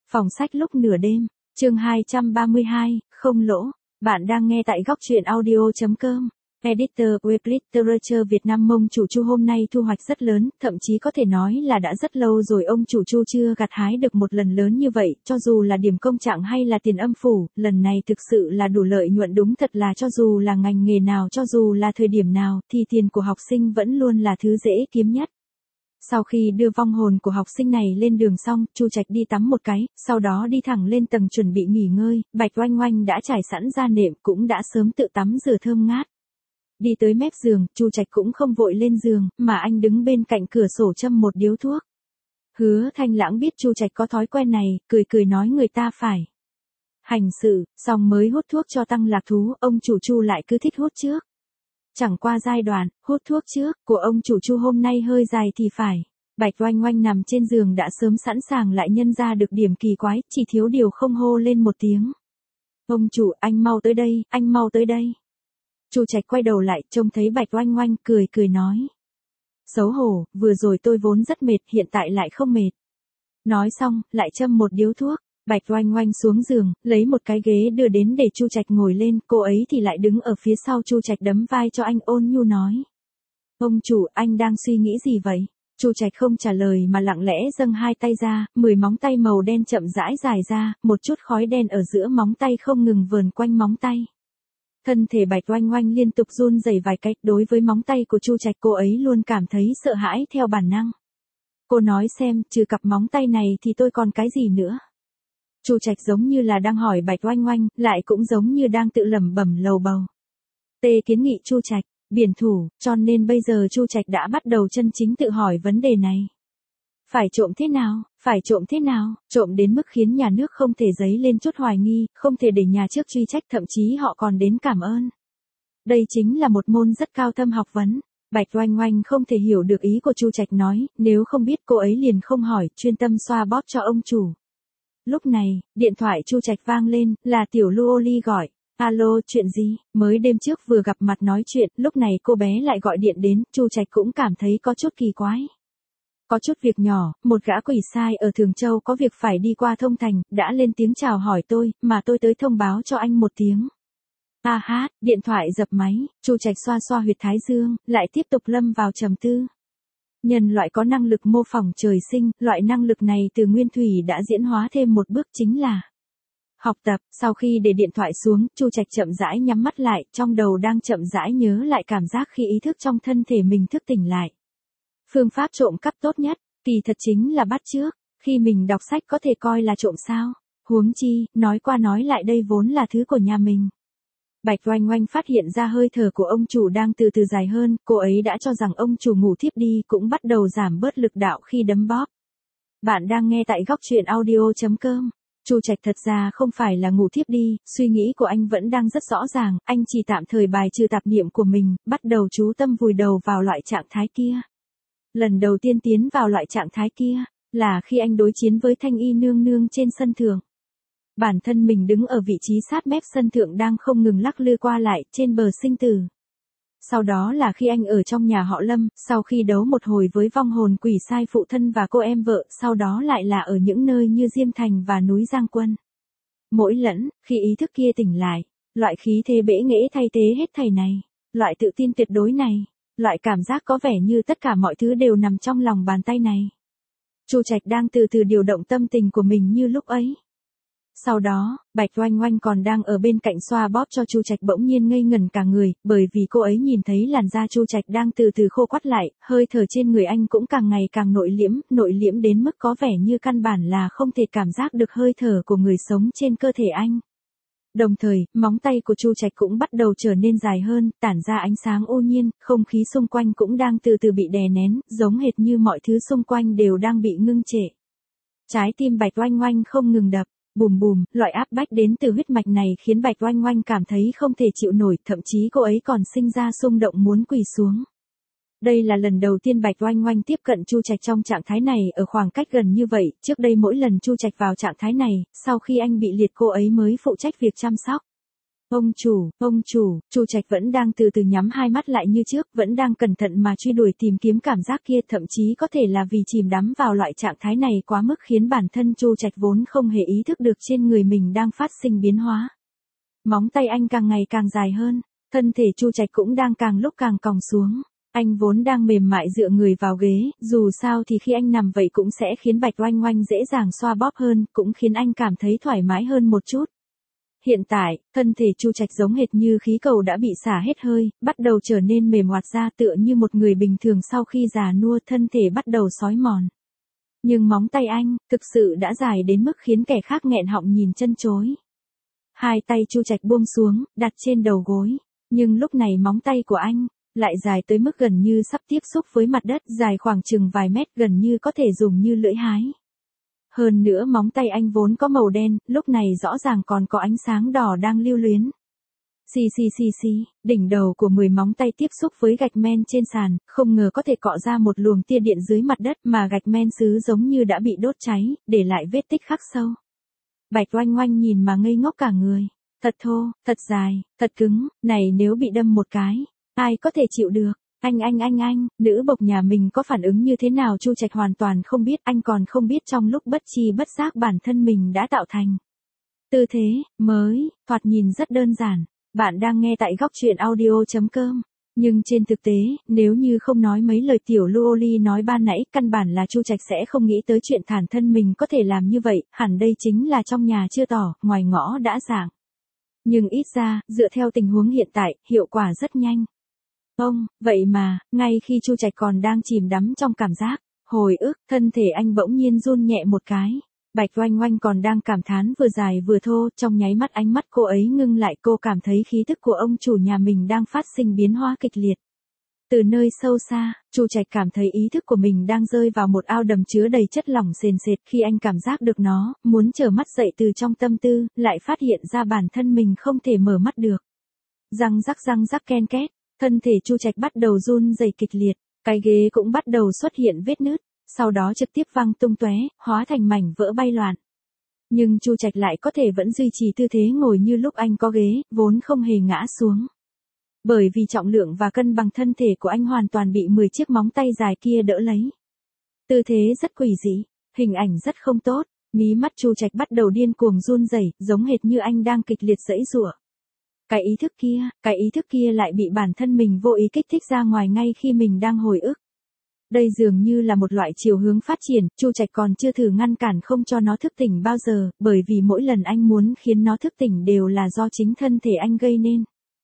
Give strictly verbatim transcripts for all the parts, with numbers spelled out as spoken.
Phòng sách lúc nửa đêm, chương hai trăm ba mươi hai, không lỗ. Bạn đang nghe tại góc truyện audio.com. Editor Web Literature Việt Nam. Mông chủ Chu hôm nay thu hoạch rất lớn, thậm chí có thể nói là đã rất lâu rồi ông chủ Chu chưa gặt hái được một lần lớn như vậy, cho dù là điểm công trạng hay là tiền âm phủ, lần này thực sự là đủ lợi nhuận, đúng thật là cho dù là ngành nghề nào, cho dù là thời điểm nào, thì tiền của học sinh vẫn luôn là thứ dễ kiếm nhất. Sau khi đưa vong hồn của học sinh này lên đường xong, Chu Trạch đi tắm một cái, sau đó đi thẳng lên tầng chuẩn bị nghỉ ngơi. Bạch Oanh Oanh đã trải sẵn ra nệm, cũng đã sớm tự tắm rửa thơm ngát. Đi tới mép giường, Chu Trạch cũng không vội lên giường, mà anh đứng bên cạnh cửa sổ châm một điếu thuốc. Hứa Thanh Lãng biết Chu Trạch có thói quen này, cười cười nói người ta phải hành sự, xong mới hút thuốc cho tăng lạc thú. Ông chủ Chu lại cứ thích hút trước. Chẳng qua giai đoạn, hút thuốc trước, của ông chủ Chu hôm nay hơi dài thì phải. Bạch Oanh Oanh nằm trên giường đã sớm sẵn sàng lại nhân ra được điểm kỳ quái, chỉ thiếu điều không hô lên một tiếng. Ông chủ, anh mau tới đây, anh mau tới đây. Chu Trạch quay đầu lại, trông thấy Bạch Oanh Oanh, cười cười nói. Xấu hổ, vừa rồi tôi vốn rất mệt, hiện tại lại không mệt. Nói xong, lại châm một điếu thuốc. Bạch Oanh Oanh xuống giường, lấy một cái ghế đưa đến để Chu Trạch ngồi lên, cô ấy thì lại đứng ở phía sau Chu Trạch đấm vai cho anh, ôn nhu nói. Ông chủ, anh đang suy nghĩ gì vậy? Chu Trạch không trả lời mà lặng lẽ dâng hai tay ra, mười móng tay màu đen chậm rãi dài ra, một chút khói đen ở giữa móng tay không ngừng vờn quanh móng tay. Thân thể Bạch Oanh Oanh liên tục run rẩy vài cách, đối với móng tay của Chu Trạch cô ấy luôn cảm thấy sợ hãi theo bản năng. Cô nói xem, trừ cặp móng tay này thì tôi còn cái gì nữa? Chu Trạch giống như là đang hỏi Bạch Oanh Oanh, lại cũng giống như đang tự lẩm bẩm lầu bầu. Tê kiến nghị Chu Trạch, biển thủ, cho nên bây giờ Chu Trạch đã bắt đầu chân chính tự hỏi vấn đề này. Phải trộm thế nào, phải trộm thế nào, trộm đến mức khiến nhà nước không thể dấy lên chút hoài nghi, không thể để nhà trước truy trách, thậm chí họ còn đến cảm ơn. Đây chính là một môn rất cao thâm học vấn. Bạch Oanh Oanh không thể hiểu được ý của Chu Trạch nói, nếu không biết cô ấy liền không hỏi, chuyên tâm xoa bóp cho ông chủ. Lúc này, điện thoại Chu Trạch vang lên, là Tiểu Luoli gọi. Alo, chuyện gì? Mới đêm trước vừa gặp mặt nói chuyện, lúc này cô bé lại gọi điện đến, Chu Trạch cũng cảm thấy có chút kỳ quái. Có chút việc nhỏ, một gã quỷ sai ở Thường Châu có việc phải đi qua Thông Thành, đã lên tiếng chào hỏi tôi, mà tôi tới thông báo cho anh một tiếng. A hát, điện thoại dập máy, Chu Trạch xoa xoa huyệt thái dương, lại tiếp tục lâm vào trầm tư. Nhân loại có năng lực mô phỏng trời sinh, loại năng lực này từ nguyên thủy đã diễn hóa thêm một bước, chính là học tập. Sau khi để điện thoại xuống, Chu Trạch chậm rãi nhắm mắt lại, trong đầu đang chậm rãi nhớ lại cảm giác khi ý thức trong thân thể mình thức tỉnh lại. Phương pháp trộm cắp tốt nhất, kỳ thật chính là bắt chước. Khi mình đọc sách có thể coi là trộm sao? Huống chi, nói qua nói lại đây vốn là thứ của nhà mình. Bạch Oanh Oanh phát hiện ra hơi thở của ông chủ đang từ từ dài hơn, cô ấy đã cho rằng ông chủ ngủ thiếp đi, cũng bắt đầu giảm bớt lực đạo khi đấm bóp. Bạn đang nghe tại góc truyện audio.com. Chu Trạch thật ra không phải là ngủ thiếp đi, suy nghĩ của anh vẫn đang rất rõ ràng, anh chỉ tạm thời bài trừ tạp niệm của mình, bắt đầu chú tâm vùi đầu vào loại trạng thái kia. Lần đầu tiên tiến vào loại trạng thái kia, là khi anh đối chiến với Thanh Y nương nương trên sân thượng. Bản thân mình đứng ở vị trí sát mép sân thượng đang không ngừng lắc lư qua lại, trên bờ sinh tử. Sau đó là khi anh ở trong nhà họ Lâm, sau khi đấu một hồi với vong hồn quỷ sai phụ thân và cô em vợ, sau đó lại là ở những nơi như Diêm Thành và núi Giang Quân. Mỗi lần, khi ý thức kia tỉnh lại, loại khí thế bẽ nghễ thay thế hết thảy này, loại tự tin tuyệt đối này, loại cảm giác có vẻ như tất cả mọi thứ đều nằm trong lòng bàn tay này. Chu Trạch đang từ từ điều động tâm tình của mình như lúc ấy. Sau đó, Bạch Oanh Oanh còn đang ở bên cạnh xoa bóp cho Chu Trạch bỗng nhiên ngây ngẩn cả người, bởi vì cô ấy nhìn thấy làn da Chu Trạch đang từ từ khô quắt lại, hơi thở trên người anh cũng càng ngày càng nội liễm, nội liễm đến mức có vẻ như căn bản là không thể cảm giác được hơi thở của người sống trên cơ thể anh. Đồng thời, móng tay của Chu Trạch cũng bắt đầu trở nên dài hơn, tản ra ánh sáng ô nhiên, không khí xung quanh cũng đang từ từ bị đè nén, giống hệt như mọi thứ xung quanh đều đang bị ngưng trệ. Trái tim Bạch Oanh Oanh không ngừng đập. Bùm bùm, loại áp bách đến từ huyết mạch này khiến Bạch Oanh Oanh cảm thấy không thể chịu nổi, thậm chí cô ấy còn sinh ra xung động muốn quỳ xuống. Đây là lần đầu tiên Bạch Oanh Oanh tiếp cận Chu Trạch trong trạng thái này ở khoảng cách gần như vậy, trước đây mỗi lần Chu Trạch vào trạng thái này, sau khi anh bị liệt cô ấy mới phụ trách việc chăm sóc. Ông chủ, ông chủ, Chu Trạch vẫn đang từ từ nhắm hai mắt lại như trước, vẫn đang cẩn thận mà truy đuổi tìm kiếm cảm giác kia, thậm chí có thể là vì chìm đắm vào loại trạng thái này quá mức khiến bản thân Chu Trạch vốn không hề ý thức được trên người mình đang phát sinh biến hóa. Móng tay anh càng ngày càng dài hơn, thân thể Chu Trạch cũng đang càng lúc càng còng xuống. Anh vốn đang mềm mại dựa người vào ghế, dù sao thì khi anh nằm vậy cũng sẽ khiến Bạch Oanh Oanh dễ dàng xoa bóp hơn, cũng khiến anh cảm thấy thoải mái hơn một chút. Hiện tại, thân thể Chu Trạch giống hệt như khí cầu đã bị xả hết hơi, bắt đầu trở nên mềm hoạt ra, tựa như một người bình thường sau khi già nua, thân thể bắt đầu xói mòn. Nhưng móng tay anh, thực sự đã dài đến mức khiến kẻ khác nghẹn họng nhìn chân chối. Hai tay Chu Trạch buông xuống, đặt trên đầu gối. Nhưng lúc này móng tay của anh lại dài tới mức gần như sắp tiếp xúc với mặt đất, dài khoảng chừng vài mét, gần như có thể dùng như lưỡi hái. Hơn nữa móng tay anh vốn có màu đen, lúc này rõ ràng còn có ánh sáng đỏ đang lưu luyến. Xì xì xì xì, đỉnh đầu của mười móng tay tiếp xúc với gạch men trên sàn, không ngờ có thể cọ ra một luồng tia điện dưới mặt đất, mà gạch men sứ giống như đã bị đốt cháy, để lại vết tích khắc sâu. Bạch Oanh Oanh nhìn mà ngây ngốc cả người. Thật thô, thật dài, thật cứng, này nếu bị đâm một cái, ai có thể chịu được? Anh anh anh anh, nữ bộc nhà mình có phản ứng như thế nào Chu Trạch hoàn toàn không biết, anh còn không biết trong lúc bất chi bất giác bản thân mình đã tạo thành. Tư thế, mới, thoạt nhìn rất đơn giản. Bạn đang nghe tại góc truyện audio chấm com. Nhưng trên thực tế, nếu như không nói mấy lời tiểu Luoli nói ban nãy, căn bản là Chu Trạch sẽ không nghĩ tới chuyện thản thân mình có thể làm như vậy, hẳn đây chính là trong nhà chưa tỏ, ngoài ngõ đã giảng. Nhưng ít ra, dựa theo tình huống hiện tại, hiệu quả rất nhanh. Ông, vậy mà, ngay khi Chu Trạch còn đang chìm đắm trong cảm giác, hồi ức, thân thể anh bỗng nhiên run nhẹ một cái. Bạch Oanh Oanh còn đang cảm thán vừa dài vừa thô, trong nháy mắt ánh mắt cô ấy ngưng lại, cô cảm thấy khí tức của ông chủ nhà mình đang phát sinh biến hóa kịch liệt. Từ nơi sâu xa, Chu Trạch cảm thấy ý thức của mình đang rơi vào một ao đầm chứa đầy chất lỏng sền sệt, khi anh cảm giác được nó, muốn trở mắt dậy từ trong tâm tư, lại phát hiện ra bản thân mình không thể mở mắt được. Răng rắc răng rắc ken két, thân thể Chu Trạch bắt đầu run rẩy kịch liệt, cái ghế cũng bắt đầu xuất hiện vết nứt, sau đó trực tiếp văng tung tóe, hóa thành mảnh vỡ bay loạn. Nhưng Chu Trạch lại có thể vẫn duy trì tư thế ngồi như lúc anh có ghế, vốn không hề ngã xuống. Bởi vì trọng lượng và cân bằng thân thể của anh hoàn toàn bị mười chiếc móng tay dài kia đỡ lấy. Tư thế rất quỷ dị, hình ảnh rất không tốt, mí mắt Chu Trạch bắt đầu điên cuồng run rẩy, giống hệt như anh đang kịch liệt giãy giụa. Cái ý thức kia, cái ý thức kia lại bị bản thân mình vô ý kích thích ra ngoài ngay khi mình đang hồi ức. Đây dường như là một loại chiều hướng phát triển, Chu Trạch còn chưa thử ngăn cản không cho nó thức tỉnh bao giờ, bởi vì mỗi lần anh muốn khiến nó thức tỉnh đều là do chính thân thể anh gây nên.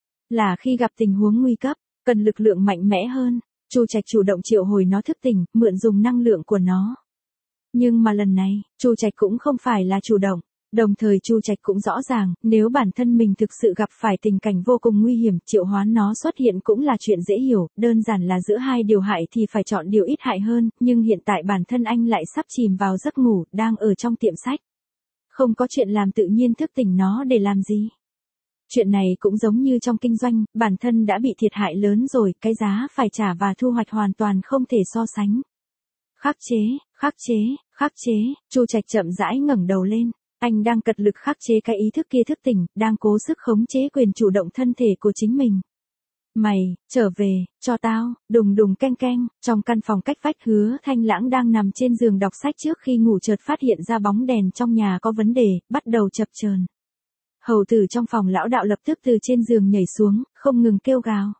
Là khi gặp tình huống nguy cấp, cần lực lượng mạnh mẽ hơn, Chu Trạch chủ động triệu hồi nó thức tỉnh, mượn dùng năng lượng của nó. Nhưng mà lần này, Chu Trạch cũng không phải là chủ động. Đồng thời Chu Trạch cũng rõ ràng, nếu bản thân mình thực sự gặp phải tình cảnh vô cùng nguy hiểm, triệu hoán nó xuất hiện cũng là chuyện dễ hiểu, đơn giản là giữa hai điều hại thì phải chọn điều ít hại hơn, nhưng hiện tại bản thân anh lại sắp chìm vào giấc ngủ, đang ở trong tiệm sách. Không có chuyện làm tự nhiên thức tỉnh nó để làm gì. Chuyện này cũng giống như trong kinh doanh, bản thân đã bị thiệt hại lớn rồi, cái giá phải trả và thu hoạch hoàn toàn không thể so sánh. Khắc chế, khắc chế, khắc chế, Chu Trạch chậm rãi ngẩng đầu lên. Anh đang cật lực khắc chế cái ý thức kia thức tỉnh, đang cố sức khống chế quyền chủ động thân thể của chính mình. Mày, trở về, cho tao, đùng đùng keng keng, trong căn phòng cách vách Hứa Thanh Lãng đang nằm trên giường đọc sách trước khi ngủ chợt phát hiện ra bóng đèn trong nhà có vấn đề, bắt đầu chập chờn. Hầu tử trong phòng lão đạo lập tức từ trên giường nhảy xuống, không ngừng kêu gào.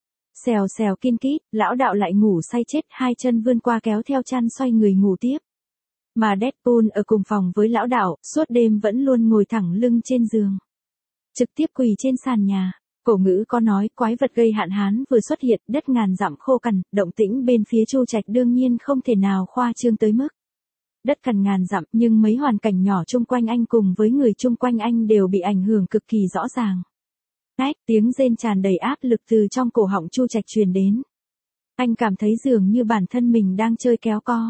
Xèo xèo kin kít, lão đạo lại ngủ say chết, hai chân vươn qua kéo theo chăn xoay người ngủ tiếp. Mà Deadpool ở cùng phòng với lão đạo, suốt đêm vẫn luôn ngồi thẳng lưng trên giường. Trực tiếp quỳ trên sàn nhà. Cổ ngữ có nói quái vật gây hạn hán vừa xuất hiện, đất ngàn dặm khô cằn, động tĩnh bên phía Chu Trạch đương nhiên không thể nào khoa trương tới mức. Đất cằn ngàn dặm, nhưng mấy hoàn cảnh nhỏ chung quanh anh cùng với người chung quanh anh đều bị ảnh hưởng cực kỳ rõ ràng. Ách, tiếng rên tràn đầy áp lực từ trong cổ họng Chu Trạch truyền đến. Anh cảm thấy dường như bản thân mình đang chơi kéo co.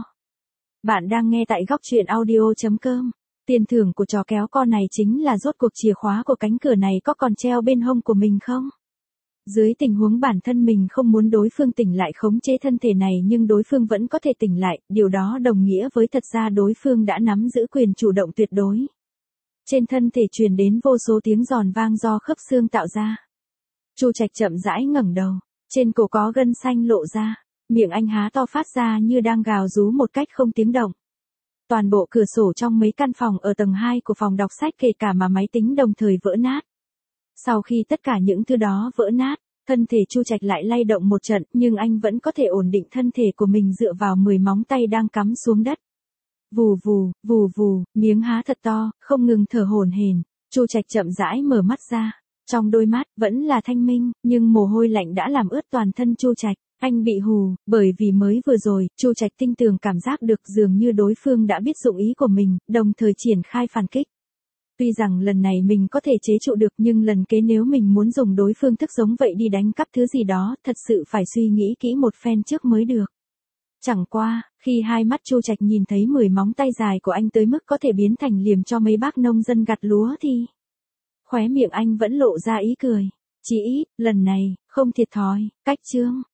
Bạn đang nghe tại góc truyện audio chấm com. Tiền thưởng của trò kéo co này chính là rốt cuộc chìa khóa của cánh cửa này có còn treo bên hông của mình không? Dưới tình huống bản thân mình không muốn đối phương tỉnh lại khống chế thân thể này nhưng đối phương vẫn có thể tỉnh lại, điều đó đồng nghĩa với thật ra đối phương đã nắm giữ quyền chủ động tuyệt đối. Trên thân thể truyền đến vô số tiếng giòn vang do khớp xương tạo ra. Chu Trạch chậm rãi ngẩng đầu, trên cổ có gân xanh lộ ra, miệng anh há to phát ra như đang gào rú một cách không tiếng động. Toàn bộ cửa sổ trong mấy căn phòng ở tầng hai của phòng đọc sách kể cả mà máy tính đồng thời vỡ nát. Sau khi tất cả những thứ đó vỡ nát, thân thể Chu Trạch lại lay động một trận, nhưng anh vẫn có thể ổn định thân thể của mình dựa vào mười móng tay đang cắm xuống đất. Vù vù, vù vù, miếng há thật to, không ngừng thở hổn hển. Chu Trạch chậm rãi mở mắt ra, trong đôi mắt vẫn là thanh minh, nhưng mồ hôi lạnh đã làm ướt toàn thân Chu Trạch. Anh bị hù, bởi vì mới vừa rồi, Chu Trạch tinh tường cảm giác được dường như đối phương đã biết dụng ý của mình, đồng thời triển khai phản kích. Tuy rằng lần này mình có thể chế trụ được, nhưng lần kế nếu mình muốn dùng đối phương thức giống vậy đi đánh cắp thứ gì đó, thật sự phải suy nghĩ kỹ một phen trước mới được. Chẳng qua, khi hai mắt Chu Trạch nhìn thấy mười móng tay dài của anh tới mức có thể biến thành liềm cho mấy bác nông dân gặt lúa thì khóe miệng anh vẫn lộ ra ý cười. Chỉ ít, lần này, không thiệt thòi. Cách chương